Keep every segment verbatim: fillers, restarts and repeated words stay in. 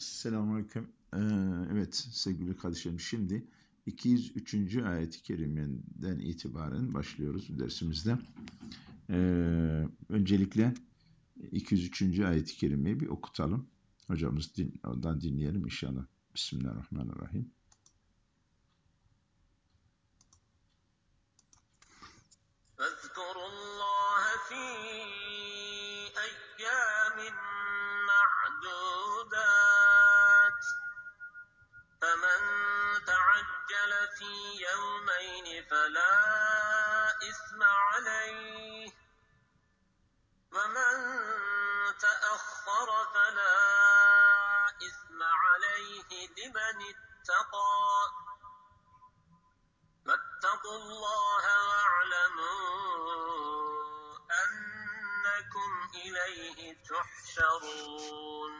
Selamünaleyküm. Ee, evet sevgili kardeşlerim, şimdi iki yüz üçüncü ayet-i kerimeden itibaren başlıyoruz dersimizde. Ee, öncelikle iki yüz üçüncü ayet-i kerimeyi bir okutalım. Hocamız din, ondan dinleyelim inşallah. Bismillahirrahmanirrahim. فاذكروا الله في أيام معدودات فمن تعجل في يومين فلا إثم عليه ومن تأخر فلا إثم عليه لمن اتقى واتقوا الله واعلموا أنكم إليه تحشرون.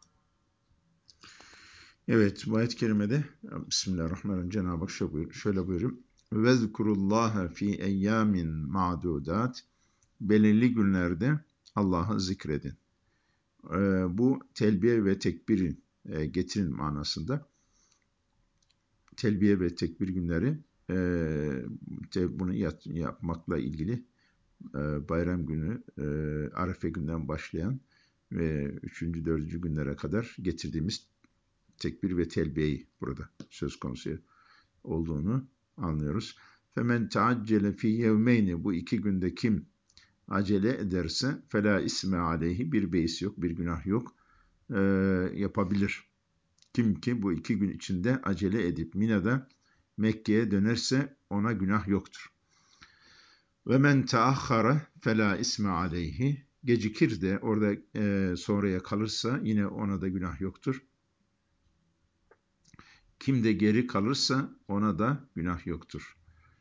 Evet, bu ayet-i kerimede Bismillahirrahmanirrahim, Cenab-ı Hak şöyle buyuruyor. Şöyle buyuruyor. Vezkurullaha fi eyyamin ma'dudat. Belirli günlerde Allah'ı zikredin. Ee, bu telbiye ve tekbir e, getirin manasında. Telbiye ve tekbir günleri e, te, bunu yap, yapmakla ilgili e, bayram günü, e, Arefe günden başlayan ve üçüncü, dördüncü günlere kadar getirdiğimiz tekbir ve telbiyeyi burada söz konusu olduğunu anlıyoruz. Femen taaccele fi yevmeyni, bu iki günde kim acele ederse fela isme aleyhi, bir beis yok, bir günah yok, e, yapabilir. Kim ki bu iki gün içinde acele edip Mina'da Mekke'ye dönerse ona günah yoktur. Ve men taahhara fela isme aleyhi, gecikir de orada e, sonraya kalırsa yine ona da günah yoktur. Kim de geri kalırsa ona da günah yoktur.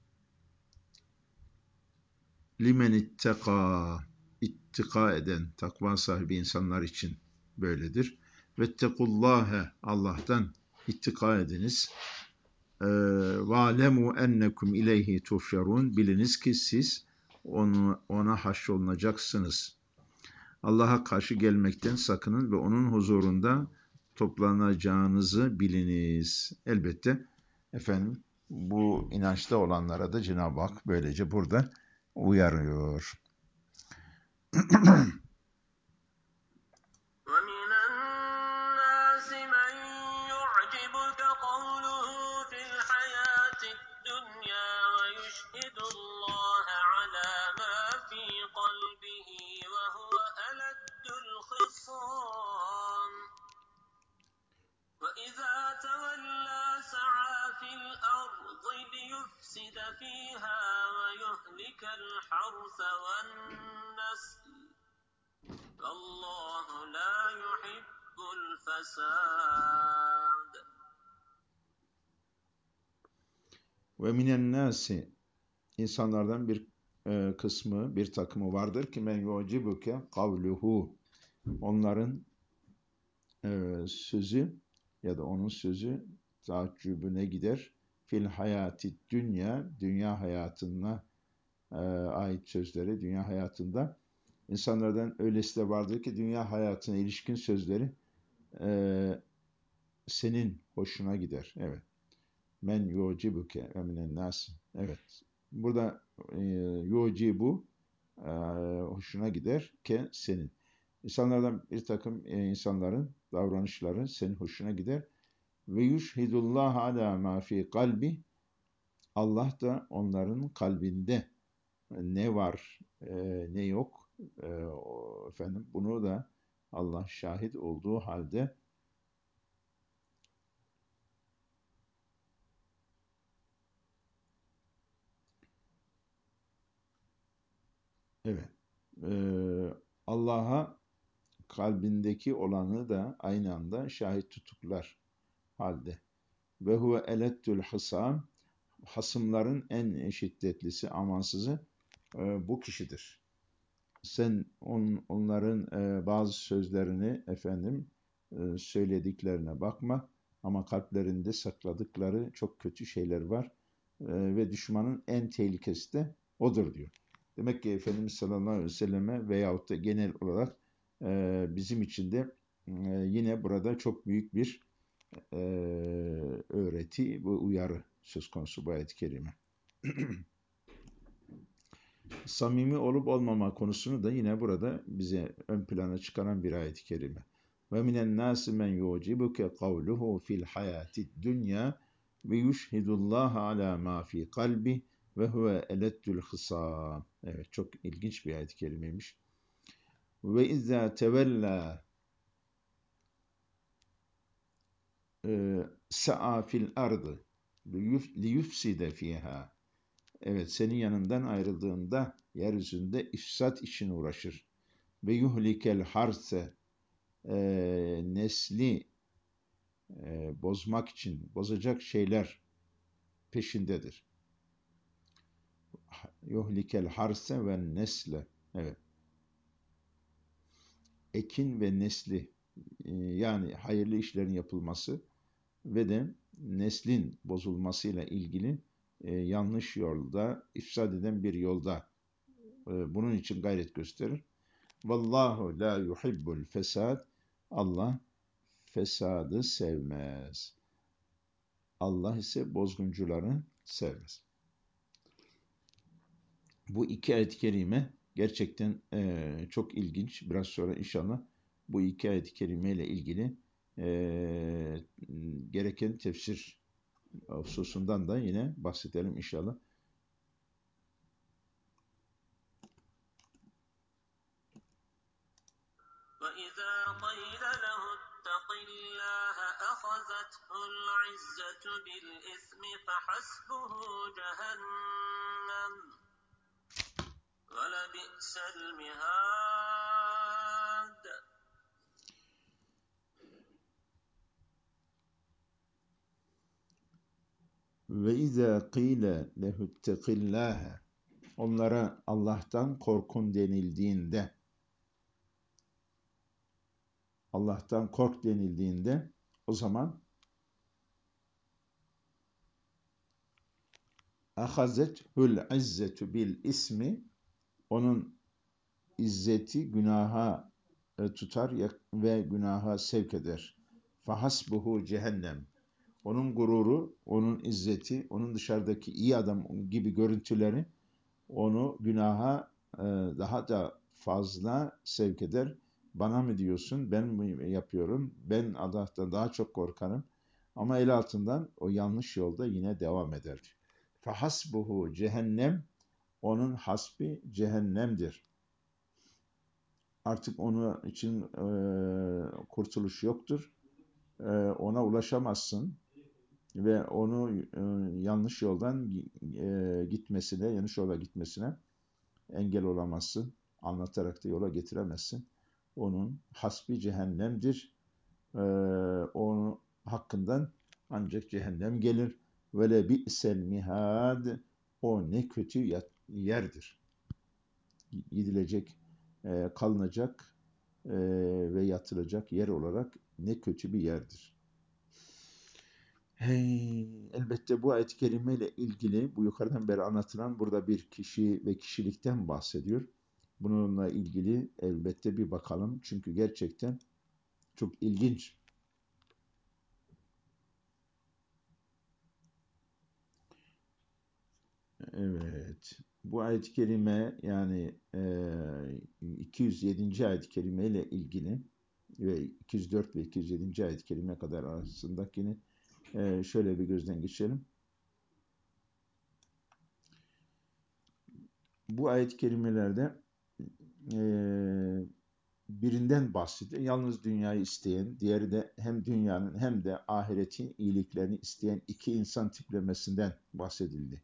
Limen itteka, ittika eden, takva sahibi insanlar için böyledir. Vettekullâhe, Allah'tan ittika ediniz. وَعَلَمُوا اَنَّكُمْ اِلَيْهِ تُحْشَرُونَ, biliniz ki siz onu, ona haşrolunacaksınız. Allah'a karşı gelmekten sakının ve onun huzurunda toplanacağınızı biliniz. Elbette efendim, bu inançta olanlara da Cenab-ı Hak böylece burada uyarıyor. ومن الناس من يعجبك قوله في الحياة الدنيا ويشهد الله على ما في قلبه وهو ألد الخصام وإذا تولى سعى في الأرض ليفسد فيها ويهلك الحرث والنسل والله لا يحب الفساد. Ve minen nasi, insanlardan bir e, kısmı, bir takımı vardır ki men yucibuke kavluhu, onların e, sözü ya da onun sözü taaccübüne gider. Fil hayati dünya, dünya hayatına e, ait sözleri, dünya hayatında. İnsanlardan öylesi de vardır ki dünya hayatına ilişkin sözleri e, senin hoşuna gider. Evet. Men yucibuke ve minen nas. Evet. Burada e, yucibu e, hoşuna gider ke senin. İnsanlardan bir takım e, insanların davranışları senin hoşuna gider. Ve yushhidullah ala ma fi kalbi, Allah da onların kalbinde ne var e, ne yok e, o, efendim bunu da Allah şahit olduğu halde evet e, Allah'a kalbindeki olanı da aynı anda şahit tutuklar halde. Ve huve elettül hasam, hasımların en şiddetlisi, amansızı e, bu kişidir. Sen on, onların e, bazı sözlerini efendim e, söylediklerine bakma ama kalplerinde sakladıkları çok kötü şeyler var e, ve düşmanın en tehlikesi de odur diyor. Demek ki Efendimiz sallallahu aleyhi ve selleme veyahut da genel olarak e, bizim için de e, yine burada çok büyük bir e, öğreti ve uyarı söz konusu bu ayet-i kerime. Samimi olup olmama konusunu da yine burada bize ön plana çıkaran bir ayet-i kerime. Ve minen nâsi men yu'cibuke kavluhu fil hayâtid dünya ve yushhidullâhe alâ mâ fî kalbi ve huve eleddül hısâm. Evet, çok ilginç bir ayet-i kerimeymiş. Ve izâ tevellâ sa'a fil ardı liyufside fîhâ. Evet, senin yanından ayrıldığında yeryüzünde ifsat için uğraşır. Ve yuhlikel harse e, nesli e, bozmak için bozacak şeyler peşindedir. Yuhlikel harse ve nesle. Evet. Ekin ve nesli e, yani hayırlı işlerin yapılması ve de neslin bozulmasıyla ilgili e, yanlış yolda, ifsad eden bir yolda e, bunun için gayret gösterir. Vallahu la yuhibbul fesad. Allah fesadı sevmez. Allah ise bozguncuları sevmez. Bu iki ayet-i kerime gerçekten e, çok ilginç. Biraz sonra inşallah bu iki ayet-i kerime ile ilgili e, gereken tefsir hususundan da yine bahsedelim inşallah. وَإِذَا قِيلَ لَهُ اتَّقِ اللَّهَ أَخَذَتْهُ الْعِزَّةُ بِالْإِثْمِ فَحَسْبُهُ جَهَنَّمُ وَلَبِئْسَ الْمِهَادُ. Ve izâ qîle lehuttekillâhe, onlara Allah'tan korkun denildiğinde, Allah'tan kork denildiğinde o zaman ahazethul izzetu bil ismi, onun izzeti günaha e, tutar ve günaha sevk eder. Fahasbuhu cehennem. Onun gururu, onun izzeti, onun dışarıdaki iyi adam gibi görüntüleri onu günaha e, daha da fazla sevk eder. Bana mı diyorsun, ben mi yapıyorum, ben Allah'tan daha çok korkarım. Ama el altından o yanlış yolda yine devam eder. Fahasbuhu cehennem, onun hasbi cehennemdir. Artık onun için e, kurtuluş yoktur. E, ona ulaşamazsın ve onu e, yanlış yoldan e, gitmesine, yanlış yola gitmesine engel olamazsın. Anlatarak da yola getiremezsin. Onun hasbi cehennemdir. E, onun hakkından ancak cehennem gelir. Ve le bi'sel mihad, o ne kötü yerdir. Gidilecek, e, kalınacak e, ve yatılacak yer olarak ne kötü bir yerdir. Hey, elbette bu ayet-i kerime ile ilgili bu yukarıdan beri anlatılan burada bir kişi ve kişilikten bahsediyor. Bununla ilgili elbette bir bakalım. Çünkü gerçekten çok ilginç. Evet. Bu ayet-i kerime yani e, iki yüz yedinci ayet-i kerime ile ilgili ve iki yüz dört ve iki yüz yedinci ayet-i kerime kadar arasındakini e, şöyle bir gözden geçirelim. Bu ayet-i kerimelerde e, birinden bahsediyor. Yalnız dünyayı isteyen, diğeri de hem dünyanın hem de ahiretin iyiliklerini isteyen iki insan tiplemesinden bahsedildi.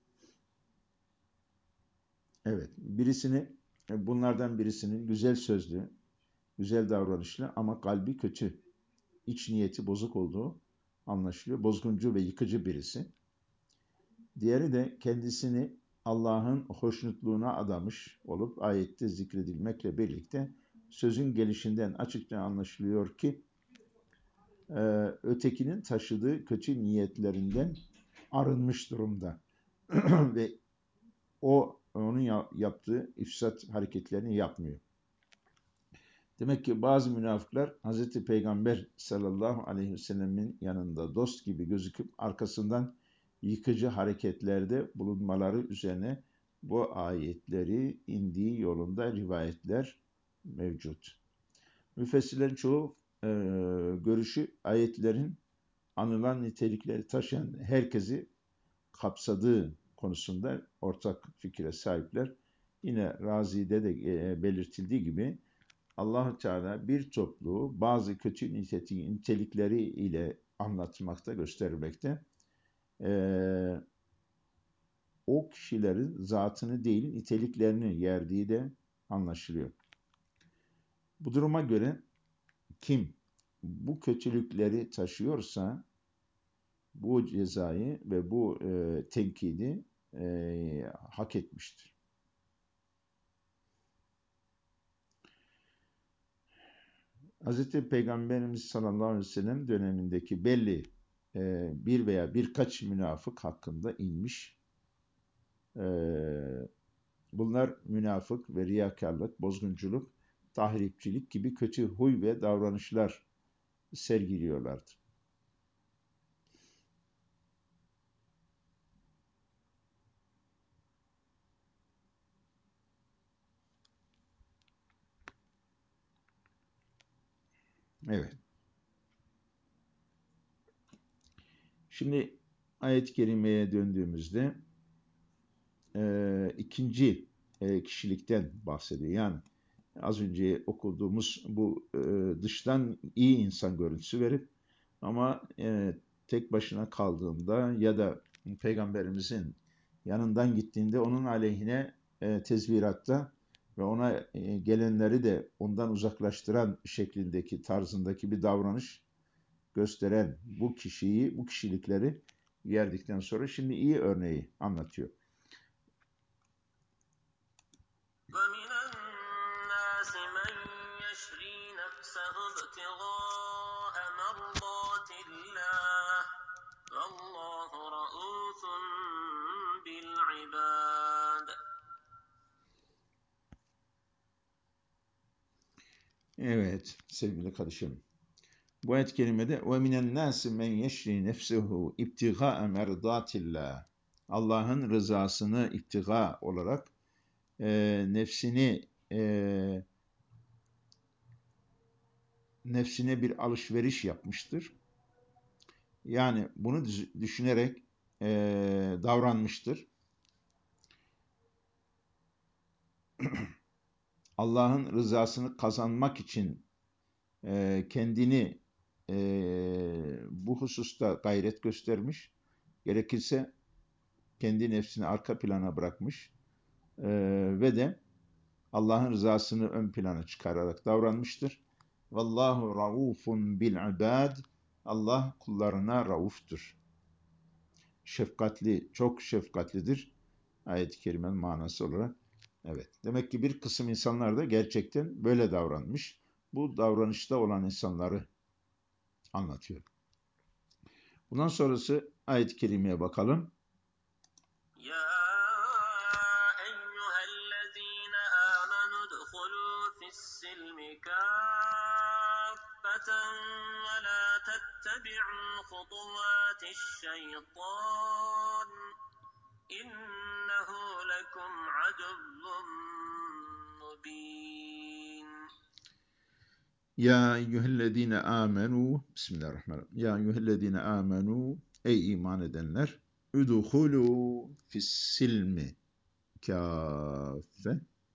Evet, birisini, bunlardan birisinin güzel sözlü, güzel davranışlı ama kalbi kötü, iç niyeti bozuk olduğu anlaşılıyor. Bozguncu ve yıkıcı birisi. Diğeri de kendisini Allah'ın hoşnutluğuna adamış olup ayette zikredilmekle birlikte sözün gelişinden açıkça anlaşılıyor ki ötekinin taşıdığı kötü niyetlerinden arınmış durumda ve o onun yaptığı ifsat hareketlerini yapmıyor. Demek ki bazı münafıklar Hazreti Peygamber sallallahu aleyhi ve sellemin yanında dost gibi gözüküp arkasından yıkıcı hareketlerde bulunmaları üzerine bu ayetleri indiği yolunda rivayetler mevcut. Müfessirlerin çoğu e, görüşü ayetlerin anılan nitelikleri taşıyan herkesi kapsadığı konusunda ortak fikre sahipler. Yine Razi'de de e, belirtildiği gibi Allah-u Teala bir topluluğu bazı kötü nitelikleri ile anlatmakta, göstermekte. Ee, o kişilerin zatını değil, niteliklerini yerdiği de anlaşılıyor. Bu duruma göre kim bu kötülükleri taşıyorsa bu cezayı ve bu e, tenkidi e, hak etmiştir. Hazreti Peygamberimiz sallallahu aleyhi ve sellem dönemindeki belli e, bir veya birkaç münafık hakkında inmiş. E, bunlar münafık ve riyakarlık, bozgunculuk, tahripçilik gibi kötü huy ve davranışlar sergiliyorlardı. Evet. Şimdi ayet-i kerimeye döndüğümüzde e, ikinci e, kişilikten bahsediyor. Yani az önce okuduğumuz bu e, dıştan iyi insan görüntüsü verip ama e, tek başına kaldığında ya da Peygamberimizin yanından gittiğinde onun aleyhine e, tezviratta ve ona e, gelenleri de ondan uzaklaştıran şeklindeki tarzındaki bir davranış gösteren bu kişiyi, bu kişilikleri yerdikten sonra şimdi iyi örneği anlatıyor. وَمِنَ النَّاسِ مَن يَشْرِي نَفْسَهُ ابْتِغَاءَ مَرْضَاتِ اللَّهِ وَاللَّهُ رَءُوفٌ بِالْعِبَادِ. Evet sevgili kardeşim. Bu ayet-i kerimede وَمِنَ النَّاسِ مَنْ يَشْرِي نَفْسَهُ اِبْتِغَاءَ مَرْضَاتِ اللّٰهِ Allah'ın rızasını iptiga olarak e, nefsini e, nefsine bir alışveriş yapmıştır. Yani bunu düşünerek e, davranmıştır. Allah'ın rızasını kazanmak için e, kendini e, bu hususta gayret göstermiş. Gerekirse kendi nefsini arka plana bırakmış e, ve de Allah'ın rızasını ön plana çıkararak davranmıştır. Vallahu raufun bil ibad. Allah kullarına rauftur. Şefkatli, çok şefkatlidir. Ayet-i kerimenin manası olarak. Evet. Demek ki bir kısım insanlar da gerçekten böyle davranmış. Bu davranışta olan insanları anlatıyor. Bundan sonrası ayet-i kerimeye bakalım. Ya eyyühellezine amenu dhulu fissilmi kâffeten ve la tettebi'u hutuvâti'ş-şeytân innehu lekum aduwwun mubîn. Ya eyyühellezine amenu Bismillahirrahmanirrahim. Ya eyyühellezine amenu Ey iman edenler Üduhulu fissilmi kâffe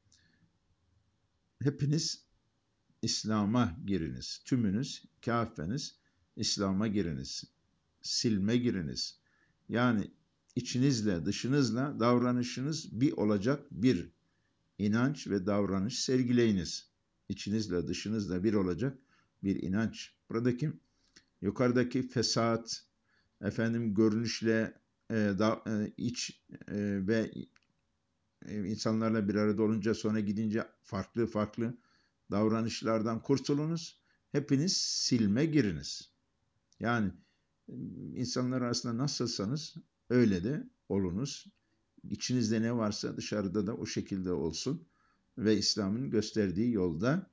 Hepiniz İslam'a giriniz. Tümünüz, kâffeniz İslam'a giriniz. Silme giriniz. Yani içinizle dışınızla davranışınız bir olacak bir inanç ve davranış sergileyiniz. İçinizle dışınızla bir olacak bir inanç. Buradaki yukarıdaki fesat, efendim görünüşle e, da, e, iç e, ve e, insanlarla bir arada olunca sonra gidince farklı farklı davranışlardan kurtulunuz. Hepiniz silme giriniz. Yani insanlar arasında nasılsanız öyle de olunuz. İçinizde ne varsa dışarıda da o şekilde olsun ve İslam'ın gösterdiği yolda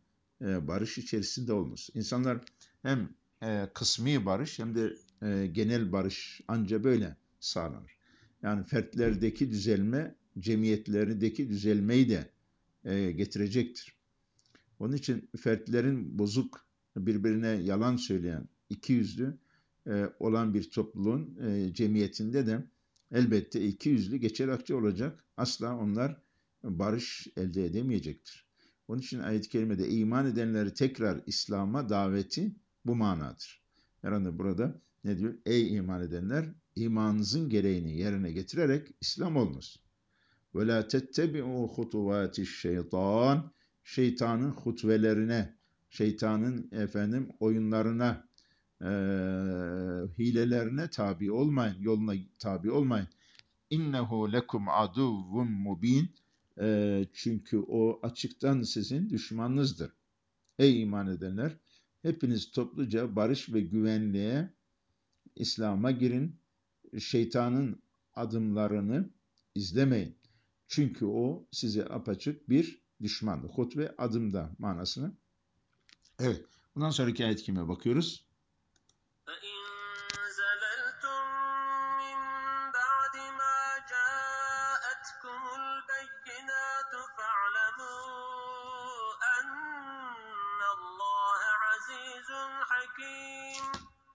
e, barış içerisinde olunuz. İnsanlar hem e, kısmi barış hem de e, genel barış anca böyle sağlanır. Yani fertlerdeki düzelme, cemiyetlerdeki düzelmeyi de e, getirecektir. Onun için fertlerin bozuk, birbirine yalan söyleyen, ikiyüzlü e, olan bir topluluğun e, cemiyetinde de elbette ikiyüzlü geçer akçe olacak. Asla onlar barış elde edemeyecektir. Onun için ayet-i kerimede iman edenleri tekrar İslam'a daveti bu manadır. Herhalde burada ne diyor? Ey iman edenler, imanınızın gereğini yerine getirerek İslam olunuz. وَلَا تَتَّبِعُوا خُطُوَاتِ الشَّيْطَانِ Şeytanın hutvelerine, şeytanın efendim oyunlarına, e, hilelerine tabi olmayın, yoluna tabi olmayın. İnnehu lekum aduvvun mubin. E, çünkü o açıktan sizin düşmanınızdır. Ey iman edenler, hepiniz topluca barış ve güvenliğe, İslam'a girin. Şeytanın adımlarını izlemeyin. Çünkü o size apaçık bir düşmandır. Hutve adımda manasını. Evet. Bundan sonraki ayet kime bakıyoruz? فإن زللتم من بعد ما جاءتكم البينات فاعلموا أن الله عزيز حكيم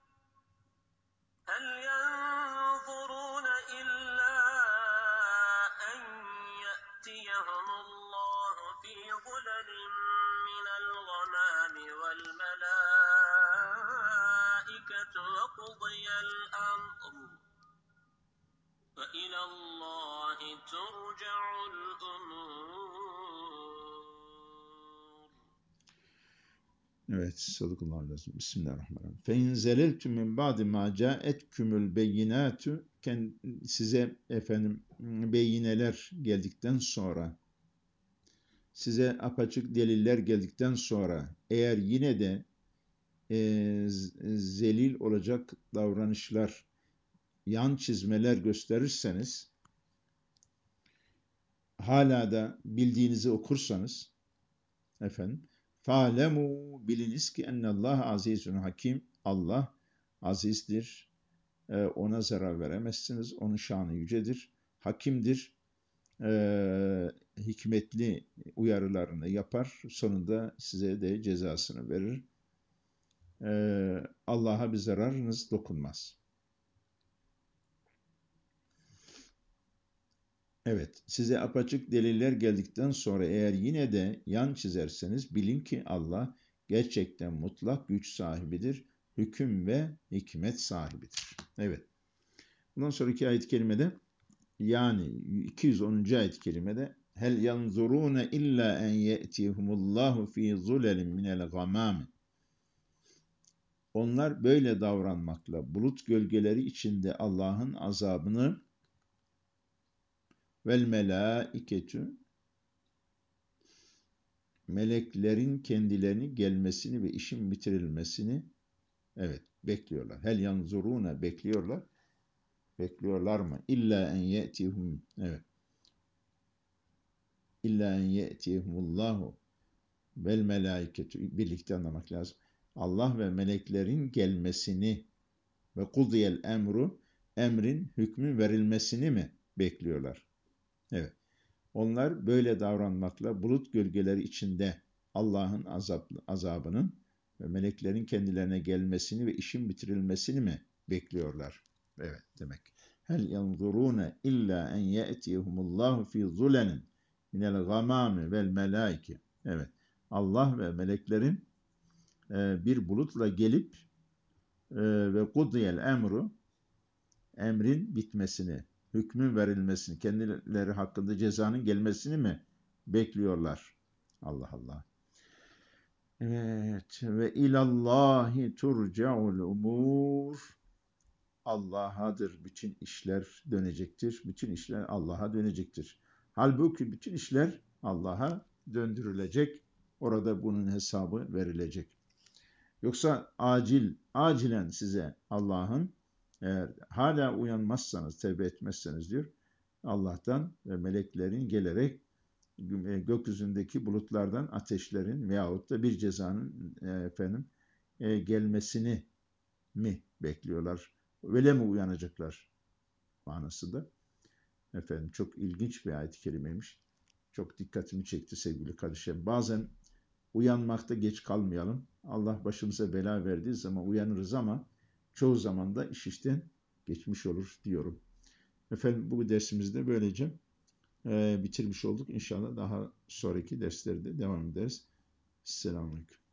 هل ينظرون إلا أن يأتيهم الله في ظلل من الغمام والملائكة وقضي الأمر وإلى الله ترجع الأمور. Evet, sadakallahu lazım. Bismillahirrahmanirrahim. Fe in zeleltum min ba'di ma ca'etkumul beyinatu, size efendim beyineler geldikten sonra, size apaçık deliller geldikten sonra, eğer yine de e, zelil olacak davranışlar, yan çizmeler gösterirseniz, hala da bildiğinizi okursanız, efendim, فَعْلَمُوا biliniz ki ennallâhe azizun hakim, Allah azizdir, e, ona zarar veremezsiniz, onun şanı yücedir, hakimdir, e, hikmetli uyarılarını yapar, sonunda size de cezasını verir. E, Allah'a bir zararınız dokunmaz. Evet, size apaçık deliller geldikten sonra eğer yine de yan çizerseniz bilin ki Allah gerçekten mutlak güç sahibidir, hüküm ve hikmet sahibidir. Evet. Bundan sonraki ayet-i kerimede, yani iki yüz onuncu ayet-i kerimede hel yanzurune illa en ye'tihumullahu fi zulelin minel gamam. Onlar böyle davranmakla bulut gölgeleri içinde Allah'ın azabını vel melaiketü, meleklerin kendilerini gelmesini ve işin bitirilmesini, evet, bekliyorlar. Hel yanzuruna, bekliyorlar. Bekliyorlar mı? İlla en ye'tihum, evet. İlla en ye'tihumullahu vel melaiketü, birlikte anlamak lazım. Allah ve meleklerin gelmesini ve kudiyel emru, emrin hükmü verilmesini mi bekliyorlar? Evet. Onlar böyle davranmakla bulut gölgeleri içinde Allah'ın azap, azabının ve meleklerin kendilerine gelmesini ve işin bitirilmesini mi bekliyorlar? Evet demek. Hel yanzurune illa en ye'tihumullahu fi zulenin minel gamami vel melaike. Evet. Allah ve meleklerin e, bir bulutla gelip e, ve kudiyel emru, emrin bitmesini, hükmün verilmesini, kendileri hakkında cezanın gelmesini mi bekliyorlar? Allah Allah. Evet. Ve ilallahi turcaul umur. Allah'adır bütün işler dönecektir. Bütün işler Allah'a dönecektir. Halbuki bütün işler Allah'a döndürülecek. Orada bunun hesabı verilecek. Yoksa acil, acilen size Allah'ın, eğer hala uyanmazsanız, tevbe etmezseniz diyor, Allah'tan ve meleklerin gelerek e, gökyüzündeki bulutlardan ateşlerin veyahut da bir cezanın e, efendim e, gelmesini mi bekliyorlar? Öyle mi uyanacaklar manasında. Efendim çok ilginç bir ayet-i kerimeymiş. Çok dikkatimi çekti sevgili kardeşlerim. Bazen uyanmakta geç kalmayalım. Allah başımıza bela verdiği zaman uyanırız ama çoğu zaman da iş işten geçmiş olur diyorum. Efendim bu dersimizde böylece e, bitirmiş olduk. İnşallah daha sonraki derslerde devam ederiz. Selamünaleyküm.